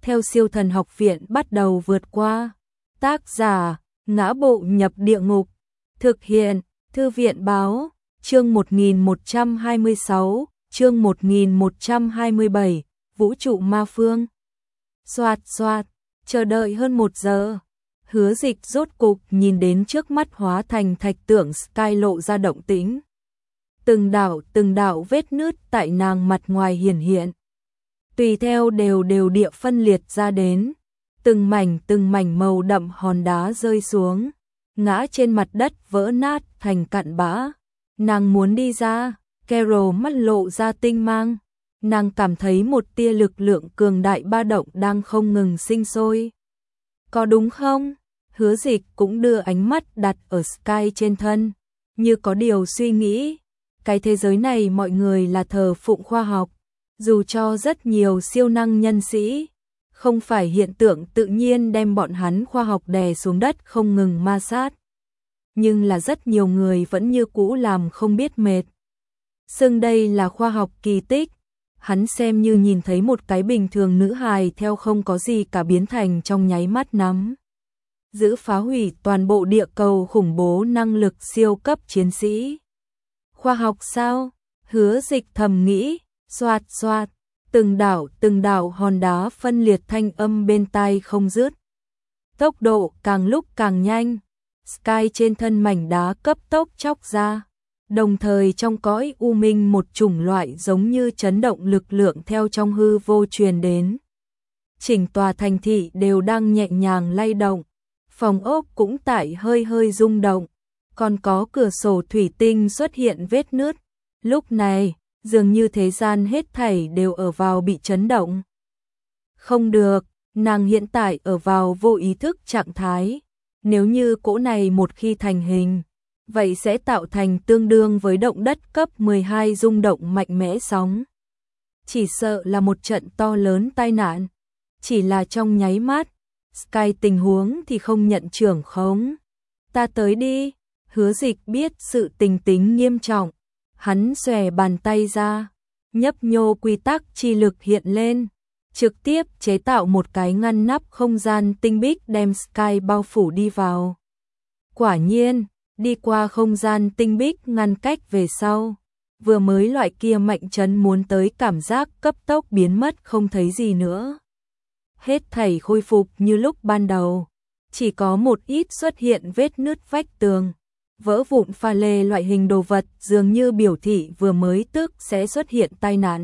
theo siêu thần học viện bắt đầu vượt qua. Tác giả, Ngã Bộ Nhập Địa Ngục. Thực hiện, Thư viện Báo. Chương 1126, chương 1127, Vũ trụ ma phương. Xoạt xoạt, chờ đợi hơn 1 giờ. Hứa Dịch rốt cục nhìn đến trước mắt hóa thành thạch tượng Sky lộ ra động tĩnh. Từng đạo vết nứt tại nàng mặt ngoài hiển hiện. Tùy theo đều địa phân liệt ra đến. Từng mảnh màu đậm hòn đá rơi xuống, ngã trên mặt đất vỡ nát thành cặn bã. Nàng muốn đi ra, Carol mắt lộ ra tinh mang. Nàng cảm thấy một tia lực lượng cường đại ba động đang không ngừng sinh sôi. Có đúng không? Hứa Dịch cũng đưa ánh mắt đặt ở Sky trên thân, như có điều suy nghĩ. Cái thế giới này mọi người là thờ phụng khoa học, dù cho rất nhiều siêu năng nhân sĩ, không phải hiện tượng tự nhiên đem bọn hắn khoa học đè xuống đất không ngừng ma sát. Nhưng là rất nhiều người vẫn như cũ làm không biết mệt. Xưng đây là khoa học kỳ tích, hắn xem như nhìn thấy một cái bình thường nữ hài theo không có gì cả biến thành trong nháy mắt nắm giữ phá hủy toàn bộ địa cầu khủng bố năng lực siêu cấp chiến sĩ. Khoa học sao? Hứa Dịch thầm nghĩ. Xoạt xoạt, từng đảo hòn đá phân liệt, thanh âm bên tai không dứt. Tốc độ càng lúc càng nhanh, Sky trên thân mảnh đá cấp tốc chóc ra, đồng thời trong cõi u minh một chủng loại giống như chấn động lực lượng theo trong hư vô truyền đến. Chỉnh tòa thành thị đều đang nhẹ nhàng lay động, phòng ốc cũng tại hơi rung động, còn có cửa sổ thủy tinh xuất hiện vết nứt. Lúc này, dường như thế gian hết thảy đều ở vào bị chấn động. Không được, nàng hiện tại ở vào vô ý thức trạng thái. Nếu như cỗ này một khi thành hình, vậy sẽ tạo thành tương đương với động đất cấp 12 rung động mạnh mẽ sóng. Chỉ sợ là một trận to lớn tai nạn. Chỉ là trong nháy mắt, Sky tình huống thì không nhận trưởng khống. Ta tới đi. Hứa Dịch biết sự tình tính nghiêm trọng. Hắn xòe bàn tay ra, nhấp nhô quy tắc chi lực hiện lên, trực tiếp chế tạo một cái ngăn nắp không gian tinh bích đem Sky bao phủ đi vào. Quả nhiên, đi qua không gian tinh bích ngăn cách về sau, vừa mới loại kia mạnh chấn muốn tới cảm giác cấp tốc biến mất không thấy gì nữa. Hết thảy khôi phục như lúc ban đầu, chỉ có một ít xuất hiện vết nứt vách tường. Vỡ vụn pha lê loại hình đồ vật dường như biểu thị vừa mới tức sẽ xuất hiện tai nạn.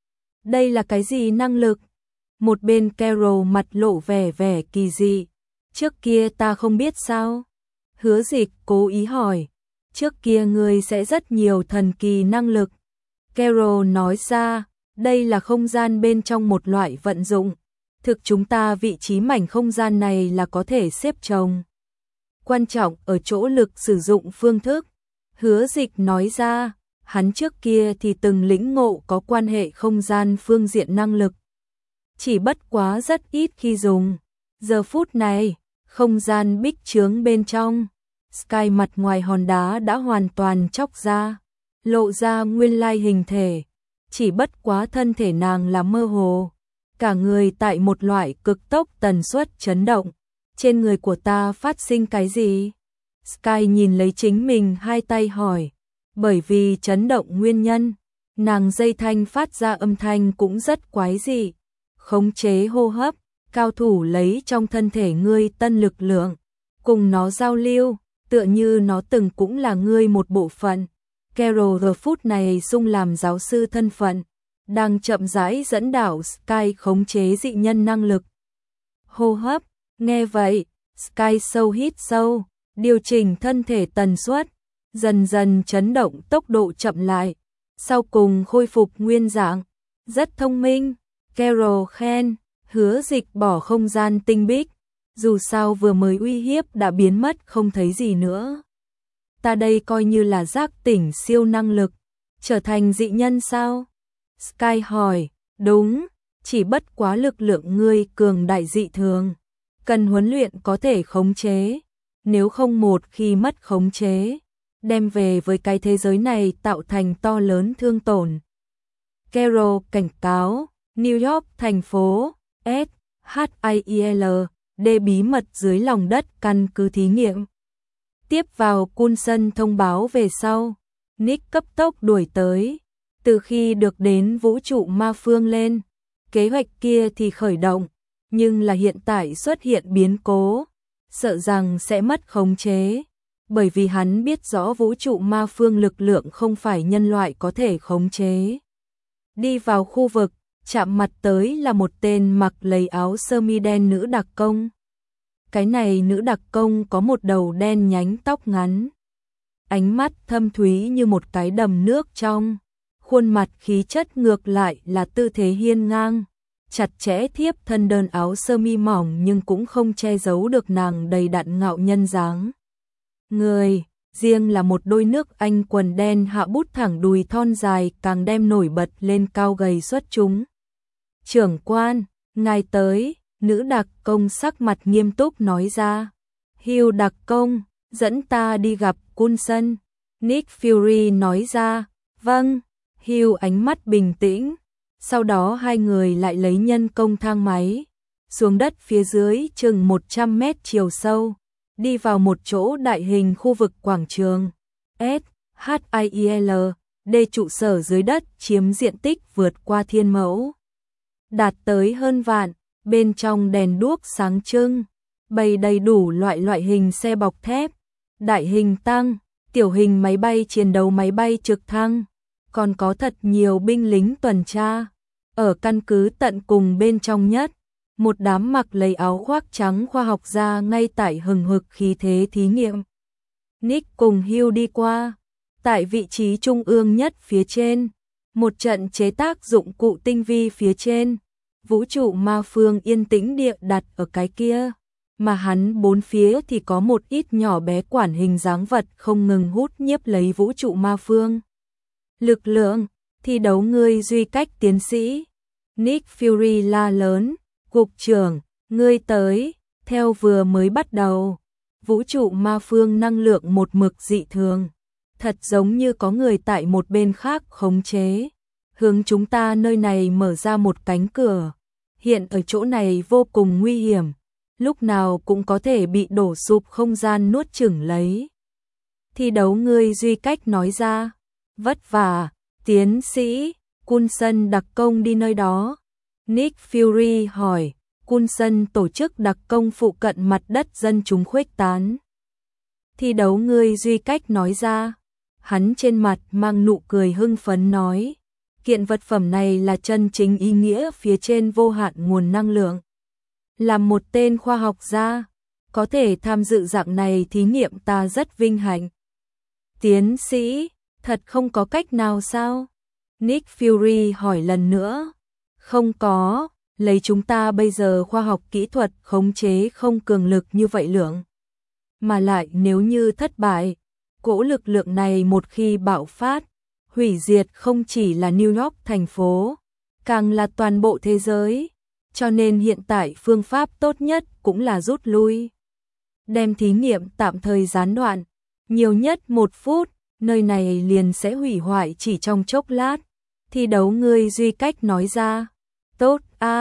Đây là cái gì năng lực? Một bên Carol mặt lộ vẻ kỳ dị. Trước kia ta không biết sao? Hứa Dịch cố ý hỏi. Trước kia ngươi sẽ rất nhiều thần kỳ năng lực. Carol nói ra, đây là không gian bên trong một loại vận dụng. Thực chúng ta vị trí mảnh không gian này là có thể xếp chồng. Quan trọng ở chỗ lực sử dụng phương thức. Hứa Dịch nói ra, hắn trước kia thì từng lĩnh ngộ có quan hệ không gian phương diện năng lực. Chỉ bất quá rất ít khi dùng. Giờ phút này, không gian bích chướng bên trong, Sky mặt ngoài hòn đá đã hoàn toàn chóc ra, lộ ra nguyên lai hình thể. Chỉ bất quá thân thể nàng là mơ hồ, cả người tại một loại cực tốc tần suất chấn động. Trên người của ta phát sinh cái gì? Sky nhìn lấy chính mình hai tay hỏi. Bởi vì chấn động nguyên nhân, nàng dây thanh phát ra âm thanh cũng rất quái dị. Khống chế hô hấp, cao thủ lấy trong thân thể ngươi tân lực lượng, cùng nó giao lưu, tựa như nó từng cũng là ngươi một bộ phận. Carol giờ phút này sung làm giáo sư thân phận, đang chậm rãi dẫn đảo Sky khống chế dị nhân năng lực. Hô hấp. Nghe vậy, Sky sâu hít sâu, điều chỉnh thân thể tần suất, dần dần chấn động tốc độ chậm lại, sau cùng khôi phục nguyên dạng. Rất thông minh, Carol khen. Hứa Dịch bỏ không gian tinh bích, dù sao vừa mới uy hiếp đã biến mất không thấy gì nữa. Ta đây coi như là giác tỉnh siêu năng lực, trở thành dị nhân sao? Sky hỏi. Đúng, chỉ bất quá lực lượng ngươi cường đại dị thường, cần huấn luyện có thể khống chế, nếu không một khi mất khống chế, đem về với cái thế giới này tạo thành to lớn thương tổn. Carol cảnh cáo. New York thành phố S HIL, D bí mật dưới lòng đất căn cứ thí nghiệm. Tiếp vào Coulson thông báo về sau, Nick cấp tốc đuổi tới. Từ khi được đến vũ trụ ma phương lên, kế hoạch kia thì khởi động, nhưng là hiện tại xuất hiện biến cố, sợ rằng sẽ mất khống chế, bởi vì hắn biết rõ vũ trụ ma phương lực lượng không phải nhân loại có thể khống chế. Đi vào khu vực, chạm mặt tới là một tên mặc lấy áo sơ mi đen nữ đặc công. Cái này nữ đặc công có một đầu đen nhánh tóc ngắn, ánh mắt thâm thúy như một cái đầm nước trong, khuôn mặt khí chất ngược lại là tư thế hiên ngang, chặt chẽ thiếp thân đơn áo sơ mi mỏng nhưng cũng không che giấu được nàng đầy đặn ngạo nhân dáng. Người, riêng là một đôi nước Anh quần đen hạ bút thẳng đùi thon dài càng đem nổi bật lên cao gầy xuất chúng. Trưởng quan, ngài tới, nữ đặc công sắc mặt nghiêm túc nói ra. Hugh đặc công, dẫn ta đi gặp Coulson. Nick Fury nói ra, vâng. Hugh ánh mắt bình tĩnh, sau đó hai người lại lấy nhân công thang máy, xuống đất phía dưới chừng 100 mét chiều sâu, đi vào một chỗ đại hình khu vực quảng trường. SHIL, D trụ sở dưới đất chiếm diện tích vượt qua thiên mẫu, đạt tới hơn vạn, bên trong đèn đuốc sáng trưng, bày đầy đủ loại hình xe bọc thép, đại hình tăng, tiểu hình máy bay chiến đấu máy bay trực thăng, còn có thật nhiều binh lính tuần tra. Ở căn cứ tận cùng bên trong nhất, một đám mặc lấy áo khoác trắng khoa học gia ngay tại hừng hực khí thế thí nghiệm. Nick cùng Hugh đi qua, tại vị trí trung ương nhất phía trên, một trận chế tác dụng cụ tinh vi phía trên, vũ trụ ma phương yên tĩnh địa đặt ở cái kia, mà hắn bốn phía thì có một ít nhỏ bé quản hình dáng vật không ngừng hút nhiếp lấy vũ trụ ma phương. Lực lượng, thi đấu ngươi duy cách tiến sĩ. Nick Fury la lớn, cục trưởng, ngươi tới, theo vừa mới bắt đầu. Vũ trụ ma phương năng lượng một mực dị thường, thật giống như có người tại một bên khác khống chế, hướng chúng ta nơi này mở ra một cánh cửa. Hiện ở chỗ này vô cùng nguy hiểm, lúc nào cũng có thể bị đổ sụp không gian nuốt chửng lấy. Thi đấu ngươi duy cách nói ra, vất vả, tiến sĩ. Coulson đặc công đi nơi đó. Nick Fury hỏi, Coulson tổ chức đặc công phụ cận mặt đất dân chúng khuếch tán. Thi đấu ngươi duy cách nói ra, hắn trên mặt mang nụ cười hưng phấn nói, kiện vật phẩm này là chân chính ý nghĩa phía trên vô hạn nguồn năng lượng. Làm một tên khoa học gia, có thể tham dự dạng này thí nghiệm ta rất vinh hạnh. Tiến sĩ, thật không có cách nào sao? Nick Fury hỏi lần nữa. Không có, lấy chúng ta bây giờ khoa học kỹ thuật khống chế không cường lực như vậy lượng. Mà lại nếu như thất bại, cỗ lực lượng này một khi bạo phát, hủy diệt không chỉ là New York thành phố, càng là toàn bộ thế giới. Cho nên hiện tại phương pháp tốt nhất cũng là rút lui. Đem thí nghiệm tạm thời gián đoạn, nhiều nhất 1 phút, nơi này liền sẽ hủy hoại chỉ trong chốc lát. Thi đấu ngươi duy cách nói ra. Tốt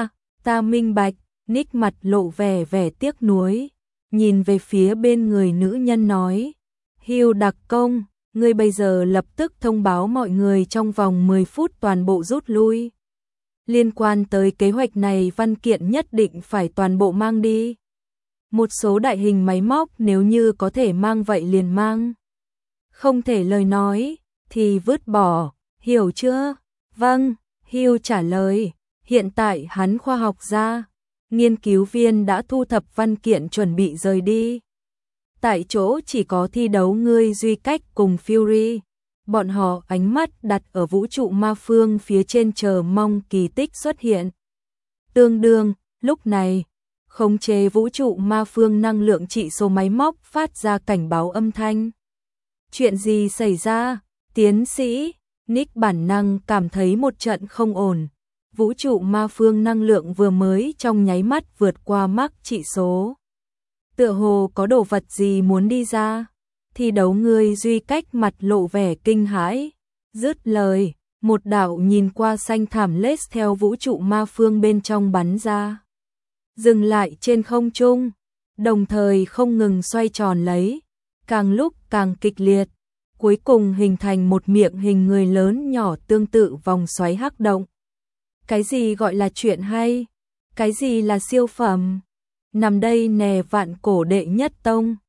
ta minh bạch. Nick mặt lộ vẻ tiếc nuối, nhìn về phía bên người nữ nhân nói, Hugh đặc công, ngươi bây giờ lập tức thông báo mọi người trong vòng 10 phút toàn bộ rút lui. Liên quan tới kế hoạch này văn kiện nhất định phải toàn bộ mang đi. Một số đại hình máy móc nếu như có thể mang vậy liền mang. Không thể lời nói, thì vứt bỏ, hiểu chưa? Vâng, Hugh trả lời, hiện tại hắn khoa học gia, nghiên cứu viên đã thu thập văn kiện chuẩn bị rời đi. Tại chỗ chỉ có thi đấu ngươi duy cách cùng Fury. Bọn họ ánh mắt đặt ở vũ trụ ma phương phía trên chờ mong kỳ tích xuất hiện. Tương đương, lúc này, khống chế vũ trụ ma phương năng lượng trị số máy móc phát ra cảnh báo âm thanh. Chuyện gì xảy ra, tiến sĩ? Nick bản năng cảm thấy một trận không ổn. Vũ trụ ma phương năng lượng vừa mới trong nháy mắt vượt qua mắc trị số. Tựa hồ có đồ vật gì muốn đi ra. Thi đấu ngươi duy cách mặt lộ vẻ kinh hãi. Dứt lời, một đạo nhìn qua xanh thảm lết theo vũ trụ ma phương bên trong bắn ra. dừng lại trên không trung, đồng thời không ngừng xoay tròn lấy, càng lúc càng kịch liệt, cuối cùng hình thành một miệng hình người lớn nhỏ tương tự vòng xoáy hắc động. Cái gì gọi là chuyện hay? Cái gì là siêu phẩm? Nằm đây nè vạn cổ đệ nhất tông.